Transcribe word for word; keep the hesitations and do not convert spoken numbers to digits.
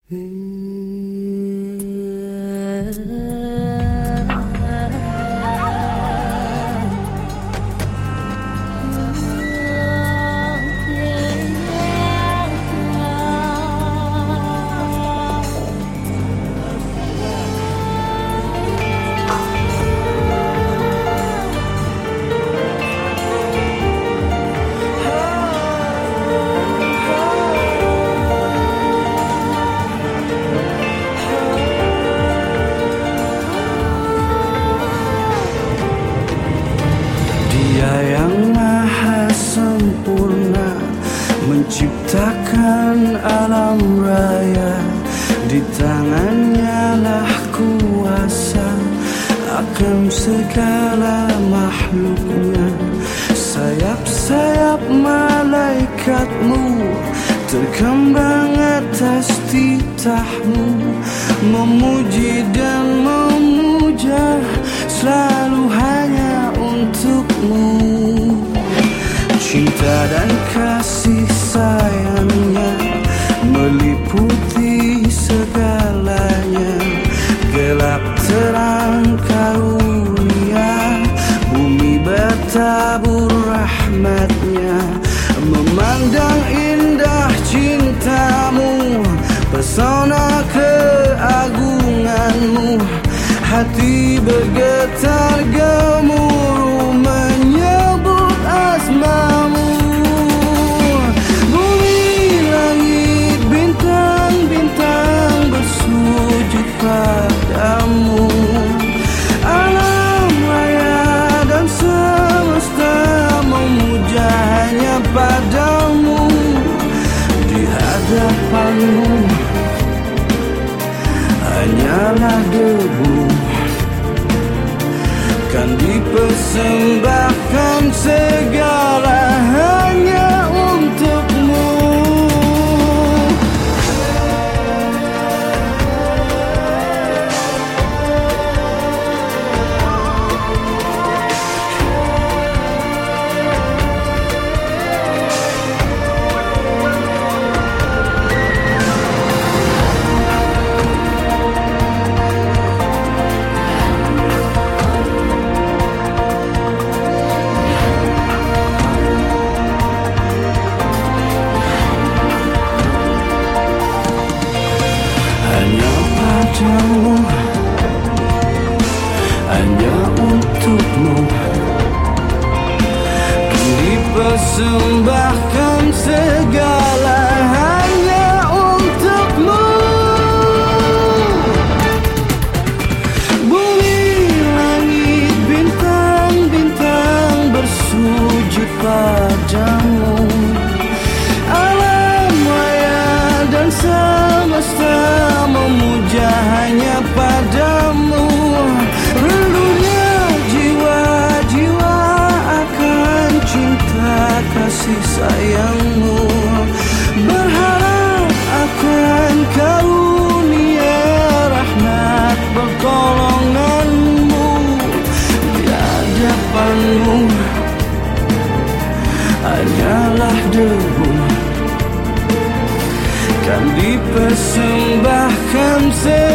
Dia yang maha sempurna menciptakan alam raya, di tangannya lah kuasa akan segala makhluknya. Sayap-sayap malaikatmu terkembang atas titahmu, memuji dan memuja selalu hanya untukmu. Cinta dan kasih sayangnya meliputi segalanya, gelap terang karunia, bumi bertabur rahmatnya. Memandang indah cintamu, pesona keagunganmu, hati bergetar gemuruh menyebut asmamu. Bumi, langit, bintang-bintang bersujud padamu. Alam raya dan semesta memuja hanya padamu. Di hadapanmu hanyalah debu, kan dipersembahkan segala hanya untukmu. Hanya untukmu dipersembahkan segala hanya untukmu. Bumi, langit, bintang-bintang bersujud padamu. Alam raya dan semesta memuja hanya padamu. Rindunya jiwa-jiwa akan cinta kasih sayangmu, berharap akan karunia rahmat pertolonganmu. Di hadapanmu hanyalah debu, kan dipersembahkan